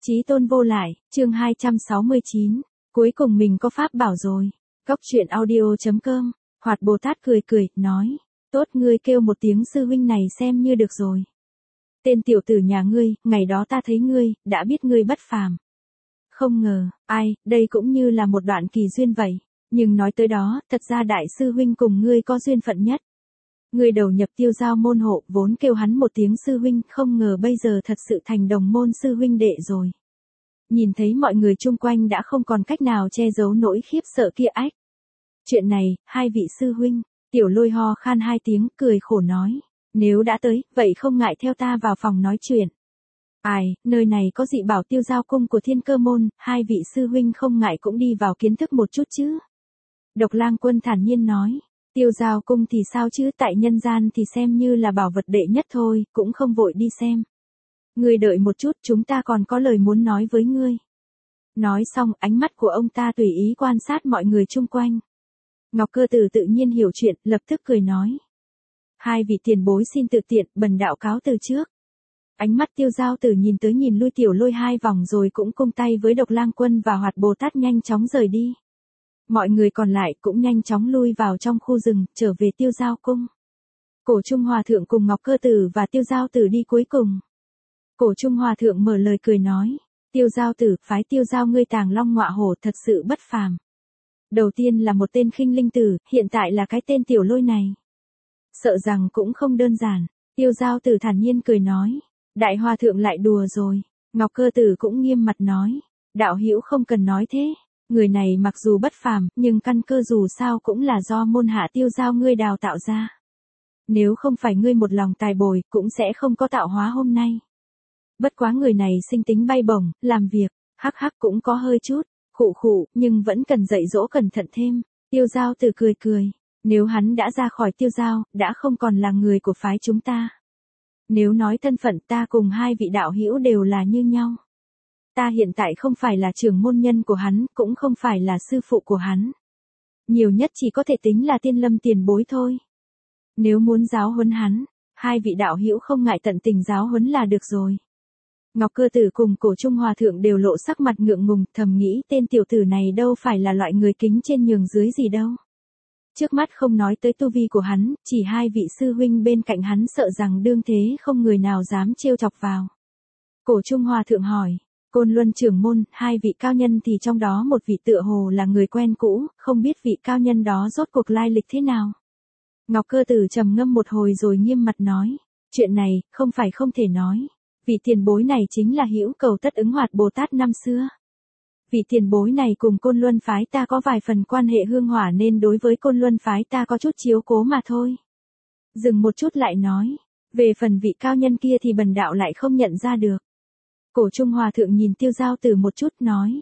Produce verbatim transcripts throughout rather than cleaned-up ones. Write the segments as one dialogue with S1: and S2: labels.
S1: Chí tôn vô lại, chương hai trăm sáu mươi chín. Cuối cùng mình có pháp bảo rồi. Cóc truyện audio chấm com. Hoạt Bồ Tát cười cười, nói. Tốt, ngươi kêu một tiếng sư huynh này xem như được rồi. Tên tiểu tử nhà ngươi, ngày đó ta thấy ngươi, đã biết ngươi bất phàm. Không ngờ, ai, đây cũng như là một đoạn kỳ duyên vậy. Nhưng nói tới đó, thật ra đại sư huynh cùng ngươi có duyên phận nhất. Ngươi đầu nhập Tiêu Giao môn hộ, vốn kêu hắn một tiếng sư huynh, không ngờ bây giờ thật sự thành đồng môn sư huynh đệ rồi. Nhìn thấy mọi người chung quanh đã không còn cách nào che giấu nỗi khiếp sợ kia ách. Chuyện này, hai vị sư huynh, Tiểu Lôi ho khan hai tiếng, cười khổ nói. Nếu đã tới, vậy không ngại theo ta vào phòng nói chuyện. Ai, nơi này có dị bảo Tiêu Giao cung của Thiên Cơ môn, hai vị sư huynh không ngại cũng đi vào kiến thức một chút chứ. Độc Lang Quân thản nhiên nói. Tiêu Giao cung thì sao chứ, tại nhân gian thì xem như là bảo vật đệ nhất thôi, cũng không vội đi xem. Ngươi đợi một chút, chúng ta còn có lời muốn nói với ngươi. Nói xong, ánh mắt của ông ta tùy ý quan sát mọi người chung quanh. Ngọc Cơ Tử tự nhiên hiểu chuyện, lập tức cười nói. Hai vị tiền bối xin tự tiện, bần đạo cáo từ trước. Ánh mắt Tiêu Giao Tử nhìn tới nhìn lui Tiểu Lôi hai vòng rồi cũng cung tay với Độc Lang Quân và Hoạt Bồ Tát nhanh chóng rời đi. Mọi người còn lại cũng nhanh chóng lui vào trong khu rừng, trở về Tiêu Giao cung. Cổ Trung Hòa Thượng cùng Ngọc Cơ Tử và Tiêu Giao Tử đi cuối cùng. Cổ Trung Hòa Thượng mở lời cười nói, Tiêu Giao Tử, phái Tiêu Giao ngươi tàng long ngọa hổ thật sự bất phàm. Đầu tiên là một tên khinh linh tử, hiện tại là cái tên Tiểu Lôi này. Sợ rằng cũng không đơn giản. Tiêu Giao Tử thản nhiên cười nói, Đại Hòa Thượng lại đùa rồi. Ngọc Cơ Tử cũng nghiêm mặt nói, đạo hữu không cần nói thế. Người này mặc dù bất phàm, nhưng căn cơ dù sao cũng là do môn hạ Tiêu Giao ngươi đào tạo ra. Nếu không phải ngươi một lòng tài bồi, cũng sẽ không có tạo hóa hôm nay. Bất quá người này sinh tính bay bổng, làm việc, hắc hắc cũng có hơi chút, khụ khụ, nhưng vẫn cần dạy dỗ cẩn thận thêm. Tiêu Giao Tử cười cười, nếu hắn đã ra khỏi Tiêu Giao, đã không còn là người của phái chúng ta. Nếu nói thân phận, ta cùng hai vị đạo hữu đều là như nhau. Ta hiện tại không phải là trưởng môn nhân của hắn, cũng không phải là sư phụ của hắn. Nhiều nhất chỉ có thể tính là Tiên Lâm tiền bối thôi. Nếu muốn giáo huấn hắn, hai vị đạo hữu không ngại tận tình giáo huấn là được rồi. Ngọc Cơ Tử cùng Cổ Trung Hòa Thượng đều lộ sắc mặt ngượng ngùng, thầm nghĩ tên tiểu tử này đâu phải là loại người kính trên nhường dưới gì đâu. Trước mắt không nói tới tu vi của hắn, chỉ hai vị sư huynh bên cạnh hắn sợ rằng đương thế không người nào dám trêu chọc vào. Cổ Trung Hòa Thượng hỏi, Côn Luân trưởng môn, hai vị cao nhân thì trong đó một vị tựa hồ là người quen cũ, không biết vị cao nhân đó rốt cuộc lai lịch thế nào. Ngọc Cơ Tử trầm ngâm một hồi rồi nghiêm mặt nói, chuyện này, không phải không thể nói. Vị tiền bối này chính là Hữu Cầu Tất Ứng Hoạt Bồ Tát năm xưa. Vị tiền bối này cùng Côn Luân phái ta có vài phần quan hệ hương hỏa nên đối với Côn Luân phái ta có chút chiếu cố mà thôi. Dừng một chút lại nói, về phần vị cao nhân kia thì bần đạo lại không nhận ra được. Cổ Trung Hòa Thượng nhìn Tiêu Giao Tử một chút nói.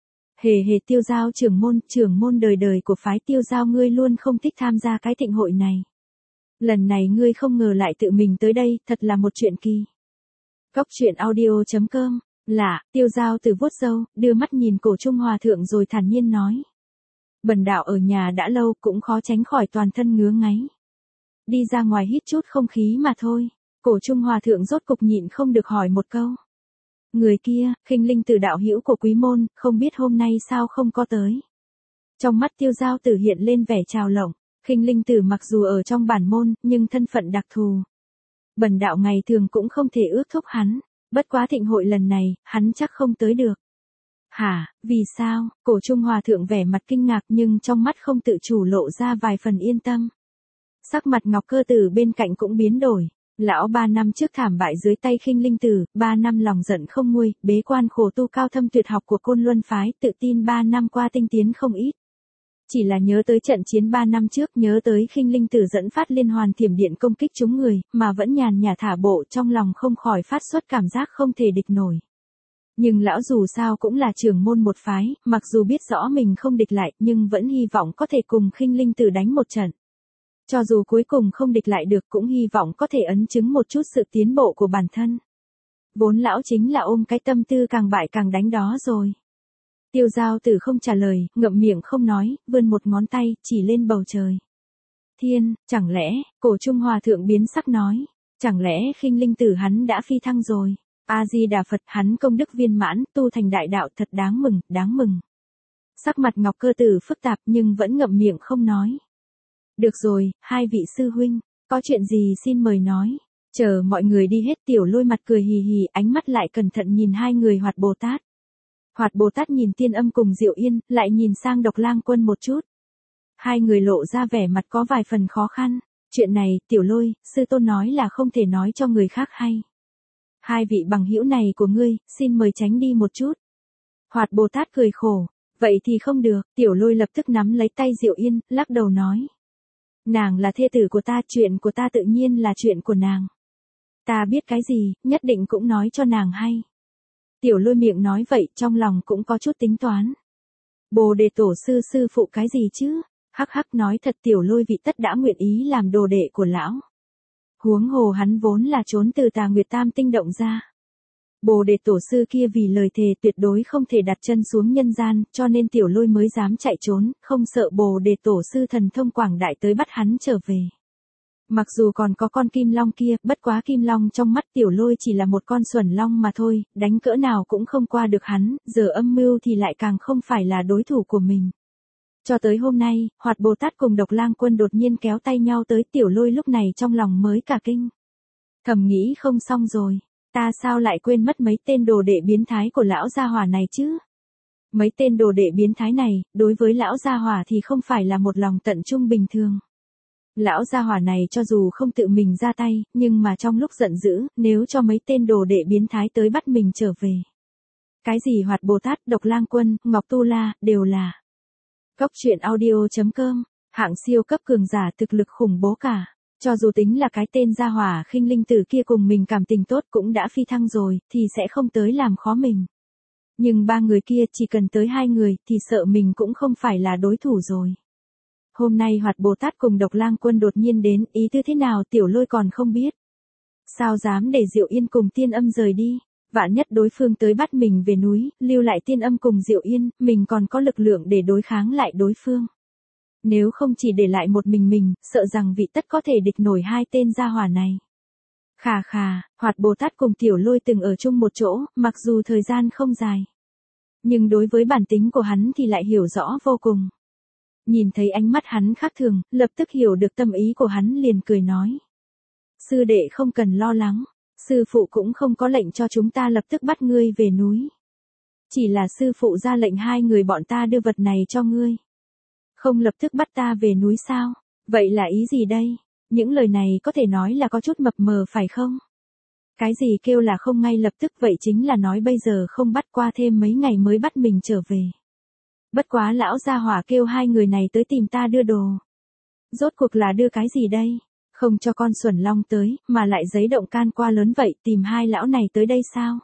S1: Hề hề Tiêu Giao trưởng môn, trưởng môn đời đời của phái Tiêu Giao ngươi luôn không thích tham gia cái thịnh hội này. Lần này ngươi không ngờ lại tự mình tới đây, thật là một chuyện kỳ. Cóc truyện audio chấm com. Lạ, Tiêu Giao Tử vuốt râu, đưa mắt nhìn Cổ Trung Hòa Thượng rồi thản nhiên nói. Bần đạo ở nhà đã lâu cũng khó tránh khỏi toàn thân ngứa ngáy. Đi ra ngoài hít chút không khí mà thôi. Cổ Trung Hòa Thượng rốt cục nhịn không được hỏi một câu. Người kia, khinh linh tử đạo hữu của quý môn, không biết hôm nay sao không có tới. Trong mắt Tiêu Giao Tử hiện lên vẻ trào lộng, khinh linh tử mặc dù ở trong bản môn, nhưng thân phận đặc thù. Bần đạo ngày thường cũng không thể ước thúc hắn, bất quá thịnh hội lần này, hắn chắc không tới được. Hả, vì sao? Cổ Trung Hòa Thượng vẻ mặt kinh ngạc nhưng trong mắt không tự chủ lộ ra vài phần yên tâm. Sắc mặt Ngọc Cơ Tử bên cạnh cũng biến đổi. Lão ba năm trước thảm bại dưới tay khinh linh tử, ba năm lòng giận không nguôi, bế quan khổ tu cao thâm tuyệt học của Côn Luân phái, tự tin ba năm qua tinh tiến không ít. Chỉ là nhớ tới trận chiến ba năm trước, nhớ tới khinh linh tử dẫn phát liên hoàn thiểm điện công kích chúng người, mà vẫn nhàn nhã thả bộ, trong lòng không khỏi phát xuất cảm giác không thể địch nổi. Nhưng lão dù sao cũng là trưởng môn một phái, mặc dù biết rõ mình không địch lại, nhưng vẫn hy vọng có thể cùng khinh linh tử đánh một trận. Cho dù cuối cùng không địch lại được cũng hy vọng có thể ấn chứng một chút sự tiến bộ của bản thân. Vốn lão chính là ôm cái tâm tư càng bại càng đánh đó rồi. Tiêu Giao Tử không trả lời, ngậm miệng không nói, vươn một ngón tay, chỉ lên bầu trời. Thiên, chẳng lẽ, Cổ Trung Hòa Thượng biến sắc nói, chẳng lẽ khinh linh tử hắn đã phi thăng rồi. A-di-đà Phật, hắn công đức viên mãn, tu thành đại đạo, thật đáng mừng, đáng mừng. Sắc mặt Ngọc Cơ Tử phức tạp nhưng vẫn ngậm miệng không nói. Được rồi, hai vị sư huynh, có chuyện gì xin mời nói. Chờ mọi người đi hết, Tiểu Lôi mặt cười hì hì, ánh mắt lại cẩn thận nhìn hai người Hoạt Bồ Tát. Hoạt Bồ Tát nhìn Tiên Âm cùng Diệu Yên, lại nhìn sang Độc Lang Quân một chút. Hai người lộ ra vẻ mặt có vài phần khó khăn. Chuyện này, Tiểu Lôi, sư tôn nói là không thể nói cho người khác hay. Hai vị bằng hữu này của ngươi, xin mời tránh đi một chút. Hoạt Bồ Tát cười khổ. Vậy thì không được, Tiểu Lôi lập tức nắm lấy tay Diệu Yên, lắc đầu nói. Nàng là thê tử của ta, chuyện của ta tự nhiên là chuyện của nàng. Ta biết cái gì, nhất định cũng nói cho nàng hay. Tiểu Lôi miệng nói vậy, trong lòng cũng có chút tính toán. Bồ Đề Tổ sư sư phụ cái gì chứ? Hắc hắc, nói thật, Tiểu Lôi vị tất đã nguyện ý làm đồ đệ của lão. Huống hồ hắn vốn là trốn từ Tà Nguyệt Tam Tinh động ra. Bồ Đề Tổ sư kia vì lời thề tuyệt đối không thể đặt chân xuống nhân gian, cho nên Tiểu Lôi mới dám chạy trốn, không sợ Bồ Đề Tổ sư thần thông quảng đại tới bắt hắn trở về. Mặc dù còn có con Kim Long kia, bất quá Kim Long trong mắt Tiểu Lôi chỉ là một con xuẩn long mà thôi, đánh cỡ nào cũng không qua được hắn, giờ âm mưu thì lại càng không phải là đối thủ của mình. Cho tới hôm nay, Hoạt Bồ Tát cùng Độc Lang Quân đột nhiên kéo tay nhau tới, Tiểu Lôi lúc này trong lòng mới cả kinh. Thầm nghĩ không xong rồi, ta sao lại quên mất mấy tên đồ đệ biến thái của lão gia hỏa này chứ? Mấy tên đồ đệ biến thái này, đối với lão gia hỏa thì không phải là một lòng tận trung bình thường. Lão gia hỏa này cho dù không tự mình ra tay, nhưng mà trong lúc giận dữ, nếu cho mấy tên đồ đệ biến thái tới bắt mình trở về. Cái gì Hoạt Bồ Tát, Độc Lang Quân, Ngọc Tu La, đều là Cốc truyện audio chấm com, hạng siêu cấp cường giả thực lực khủng bố cả. Cho dù tính là cái tên gia hỏa khinh linh tử kia cùng mình cảm tình tốt cũng đã phi thăng rồi, thì sẽ không tới làm khó mình. Nhưng ba người kia chỉ cần tới hai người thì sợ mình cũng không phải là đối thủ rồi. Hôm nay Hoạt Bồ Tát cùng Độc Lang Quân đột nhiên đến, ý tư thế nào Tiểu Lôi còn không biết. Sao dám để Diệu Yên cùng Tiên Âm rời đi, vạn nhất đối phương tới bắt mình về núi, lưu lại Tiên Âm cùng Diệu Yên, mình còn có lực lượng để đối kháng lại đối phương. Nếu không chỉ để lại một mình mình, sợ rằng vị tất có thể địch nổi hai tên gia hỏa này. Khà khà, Hoạt Bồ Tát cùng Tiểu Lôi từng ở chung một chỗ, mặc dù thời gian không dài. Nhưng đối với bản tính của hắn thì lại hiểu rõ vô cùng. Nhìn thấy ánh mắt hắn khác thường, lập tức hiểu được tâm ý của hắn liền cười nói. Sư đệ không cần lo lắng, sư phụ cũng không có lệnh cho chúng ta lập tức bắt ngươi về núi. Chỉ là sư phụ ra lệnh hai người bọn ta đưa vật này cho ngươi. Không lập tức bắt ta về núi sao? Vậy là ý gì đây? Những lời này có thể nói là có chút mập mờ phải không? Cái gì kêu là không ngay lập tức, vậy chính là nói bây giờ không bắt, qua thêm mấy ngày mới bắt mình trở về. Bất quá lão gia hỏa kêu hai người này tới tìm ta đưa đồ. Rốt cuộc là đưa cái gì đây? Không cho con xuẩn long tới, mà lại giấy động can qua lớn vậy, tìm hai lão này tới đây sao?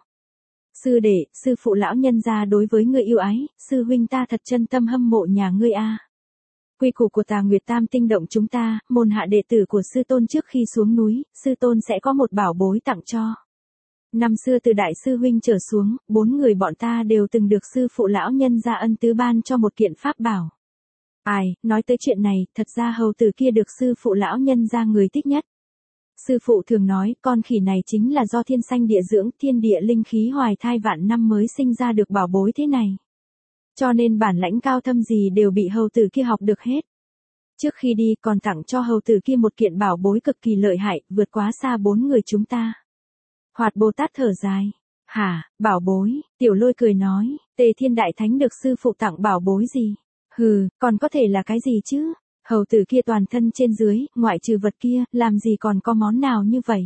S1: Sư đệ, sư phụ lão nhân gia đối với ngươi yêu ái, sư huynh ta thật chân tâm hâm mộ nhà ngươi a. Quy củ của Tà Nguyệt Tam Tinh động chúng ta, môn hạ đệ tử của sư tôn trước khi xuống núi, sư tôn sẽ có một bảo bối tặng cho. Năm xưa từ đại sư huynh trở xuống, bốn người bọn ta đều từng được sư phụ lão nhân gia ân tứ ban cho một kiện pháp bảo. Ai, nói tới chuyện này, thật ra hầu tử kia được sư phụ lão nhân gia người thích nhất. Sư phụ thường nói, con khỉ này chính là do thiên sanh địa dưỡng, thiên địa linh khí hoài thai vạn năm mới sinh ra được bảo bối thế này. Cho nên bản lãnh cao thâm gì đều bị hầu tử kia học được hết. Trước khi đi còn tặng cho hầu tử kia một kiện bảo bối cực kỳ lợi hại, vượt quá xa bốn người chúng ta. Hoạt Bồ Tát thở dài. Hả, bảo bối, Tiểu Lôi cười nói, Tề Thiên Đại Thánh được sư phụ tặng bảo bối gì? Hừ, còn có thể là cái gì chứ? Hầu tử kia toàn thân trên dưới, ngoại trừ vật kia, làm gì còn có món nào như vậy?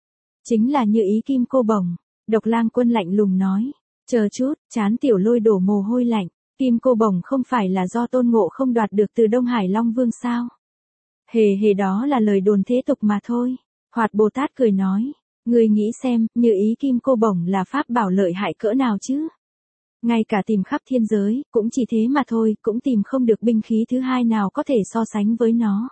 S1: Chính là như ý kim cô bổng. Độc Lang Quân lạnh lùng nói. Chờ chút, chán Tiểu Lôi đổ mồ hôi lạnh. Kim cô bổng không phải là do Tôn Ngộ Không đoạt được từ Đông Hải Long Vương sao? Hề hề, đó là lời đồn thế tục mà thôi. Hoạt Bồ Tát cười nói. Người nghĩ xem, như ý kim cô bổng là pháp bảo lợi hại cỡ nào chứ? Ngay cả tìm khắp thiên giới, cũng chỉ thế mà thôi, cũng tìm không được binh khí thứ hai nào có thể so sánh với nó.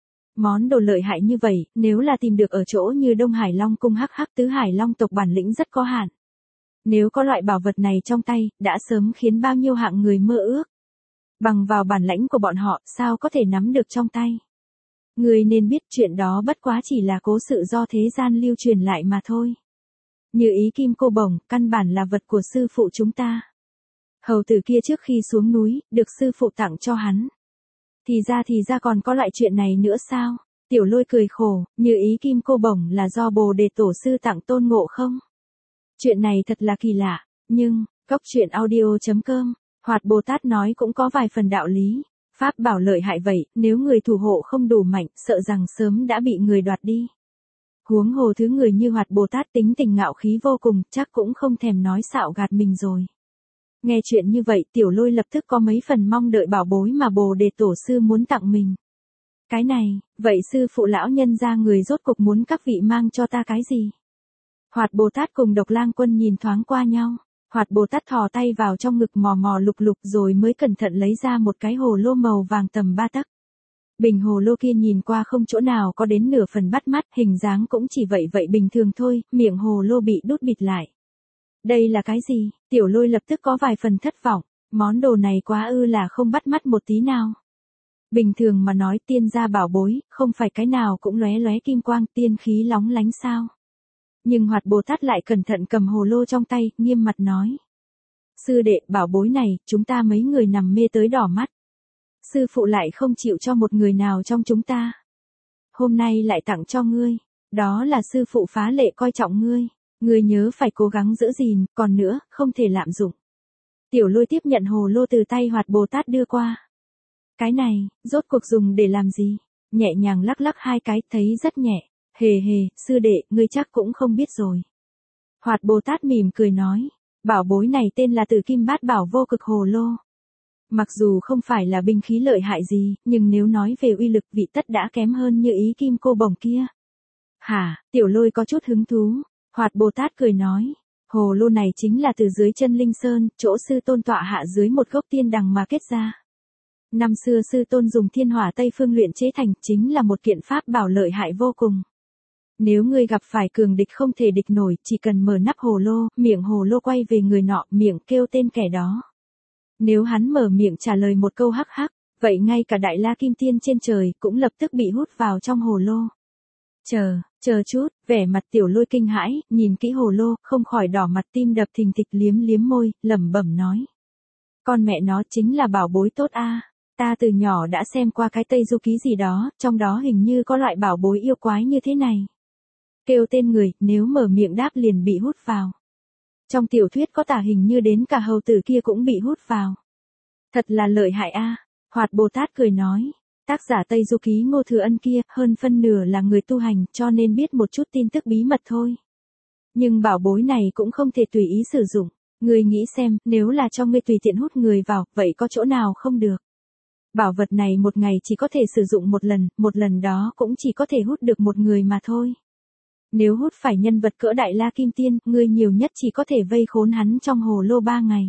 S1: Món đồ lợi hại như vậy, nếu là tìm được ở chỗ như Đông Hải Long Cung hắc hắc tứ Hải Long tộc bản lĩnh rất có hạn. Nếu có loại bảo vật này trong tay, đã sớm khiến bao nhiêu hạng người mơ ước. Bằng vào bản lãnh của bọn họ, sao có thể nắm được trong tay? Người nên biết chuyện đó bất quá chỉ là cố sự do thế gian lưu truyền lại mà thôi. Như ý kim cô bổng, căn bản là vật của sư phụ chúng ta. Hầu tử kia trước khi xuống núi, được sư phụ tặng cho hắn. Thì ra thì ra còn có loại chuyện này nữa sao? Tiểu Lôi cười khổ, như ý kim cô bổng là do Bồ Đề Tổ sư tặng Tôn Ngộ Không? Chuyện này thật là kỳ lạ, nhưng, cốc truyện audio chấm com, Hoạt Bồ Tát nói cũng có vài phần đạo lý. Pháp bảo lợi hại vậy, nếu người thủ hộ không đủ mạnh, sợ rằng sớm đã bị người đoạt đi. Huống hồ thứ người như Hoạt Bồ Tát tính tình ngạo khí vô cùng, chắc cũng không thèm nói xạo gạt mình rồi. Nghe chuyện như vậy, Tiểu Lôi lập tức có mấy phần mong đợi bảo bối mà Bồ Đề Tổ sư muốn tặng mình. Cái này, vậy sư phụ lão nhân ra người rốt cục muốn các vị mang cho ta cái gì? Hoạt Bồ Tát cùng Độc Lang Quân nhìn thoáng qua nhau. Hoạt Bồ Tát thò tay vào trong ngực mò mò lục lục rồi mới cẩn thận lấy ra một cái hồ lô màu vàng tầm ba tấc. Bình hồ lô kia nhìn qua không chỗ nào có đến nửa phần bắt mắt, hình dáng cũng chỉ vậy vậy bình thường thôi, miệng hồ lô bị đút bịt lại. Đây là cái gì? Tiểu Lôi lập tức có vài phần thất vọng, món đồ này quá ư là không bắt mắt một tí nào. Bình thường mà nói tiên gia bảo bối, không phải cái nào cũng lóe lóe kim quang tiên khí lóng lánh sao. Nhưng Hoạt Bồ Tát lại cẩn thận cầm hồ lô trong tay, nghiêm mặt nói. Sư đệ, bảo bối này, chúng ta mấy người nằm mê tới đỏ mắt. Sư phụ lại không chịu cho một người nào trong chúng ta. Hôm nay lại tặng cho ngươi, đó là sư phụ phá lệ coi trọng ngươi. Ngươi nhớ phải cố gắng giữ gìn, còn nữa, không thể lạm dụng. Tiểu Lôi tiếp nhận hồ lô từ tay Hoạt Bồ Tát đưa qua. Cái này, rốt cuộc dùng để làm gì? Nhẹ nhàng lắc lắc hai cái, thấy rất nhẹ. Hề hề, sư đệ, ngươi chắc cũng không biết rồi. Hoạt Bồ Tát mỉm cười nói, bảo bối này tên là Tử Kim Bát Bảo Vô Cực Hồ Lô. Mặc dù không phải là binh khí lợi hại gì, nhưng nếu nói về uy lực vị tất đã kém hơn như ý kim cô bổng kia. Hả, Tiểu Lôi có chút hứng thú. Hoạt Bồ Tát cười nói, hồ lô này chính là từ dưới chân Linh Sơn, chỗ sư tôn tọa hạ dưới một gốc tiên đằng mà kết ra. Năm xưa sư tôn dùng thiên hỏa Tây Phương luyện chế thành, chính là một kiện pháp bảo lợi hại vô cùng. Nếu ngươi gặp phải cường địch không thể địch nổi, chỉ cần mở nắp hồ lô, miệng hồ lô quay về người nọ, miệng kêu tên kẻ đó. Nếu hắn mở miệng trả lời một câu hắc hắc, vậy ngay cả Đại La Kim Tiên trên trời cũng lập tức bị hút vào trong hồ lô. Chờ, chờ chút, vẻ mặt Tiểu Lôi kinh hãi, nhìn kỹ hồ lô, không khỏi đỏ mặt tim đập thình thịch liếm liếm môi, lẩm bẩm nói. Con mẹ nó chính là bảo bối tốt a. Ta từ nhỏ đã xem qua cái Tây Du Ký gì đó, trong đó hình như có loại bảo bối yêu quái như thế này. Kêu tên người, nếu mở miệng đáp liền bị hút vào. Trong tiểu thuyết có tả hình như đến cả hầu tử kia cũng bị hút vào. Thật là lợi hại a. Hoạt Bồ Tát cười nói. Tác giả Tây Du Ký Ngô Thừa Ân kia, hơn phân nửa là người tu hành, cho nên biết một chút tin tức bí mật thôi. Nhưng bảo bối này cũng không thể tùy ý sử dụng. Ngươi nghĩ xem, nếu là cho ngươi tùy tiện hút người vào, vậy có chỗ nào không được? Bảo vật này một ngày chỉ có thể sử dụng một lần, một lần đó cũng chỉ có thể hút được một người mà thôi. Nếu hút phải nhân vật cỡ Đại La Kim Tiên, ngươi nhiều nhất chỉ có thể vây khốn hắn trong hồ lô ba ngày.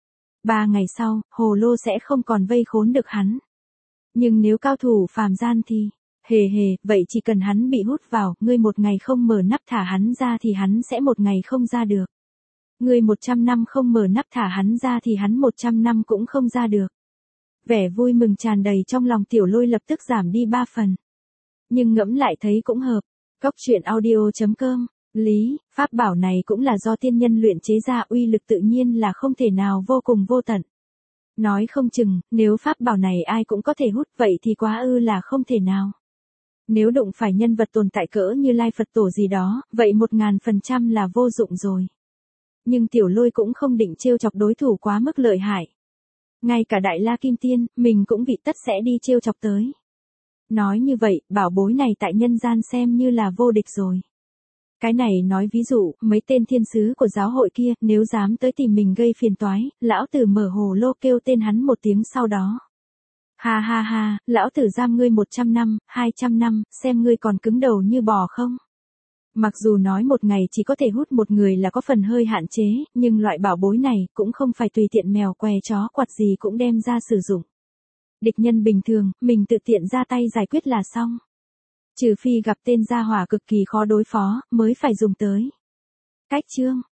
S1: Ba ngày sau, hồ lô sẽ không còn vây khốn được hắn. Nhưng nếu cao thủ phàm gian thì, hề hề, vậy chỉ cần hắn bị hút vào, ngươi một ngày không mở nắp thả hắn ra thì hắn sẽ một ngày không ra được. Ngươi một trăm năm không mở nắp thả hắn ra thì hắn một trăm năm cũng không ra được. Vẻ vui mừng tràn đầy trong lòng Tiểu Lôi lập tức giảm đi ba phần. Nhưng ngẫm lại thấy cũng hợp. Cốc truyện audio chấm com, lý, pháp bảo này cũng là do tiên nhân luyện chế ra, uy lực tự nhiên là không thể nào vô cùng vô tận. Nói không chừng, nếu pháp bảo này ai cũng có thể hút vậy thì quá ư là không thể nào. Nếu đụng phải nhân vật tồn tại cỡ như Lai Phật Tổ gì đó, vậy một ngàn phần trăm là vô dụng rồi. Nhưng Tiểu Lôi cũng không định trêu chọc đối thủ quá mức lợi hại. Ngay cả Đại La Kim Tiên, mình cũng vị tất sẽ đi trêu chọc tới. Nói như vậy, bảo bối này tại nhân gian xem như là vô địch rồi. Cái này nói ví dụ, mấy tên thiên sứ của giáo hội kia, nếu dám tới tìm mình gây phiền toái, lão tử mở hồ lô kêu tên hắn một tiếng sau đó. Ha ha ha, lão tử giam ngươi một trăm năm, hai trăm năm, xem ngươi còn cứng đầu như bò không? Mặc dù nói một ngày chỉ có thể hút một người là có phần hơi hạn chế, nhưng loại bảo bối này cũng không phải tùy tiện mèo què chó quạt gì cũng đem ra sử dụng. Địch nhân bình thường, mình tự tiện ra tay giải quyết là xong. Trừ phi gặp tên gia hỏa cực kỳ khó đối phó, mới phải dùng tới. Cách chương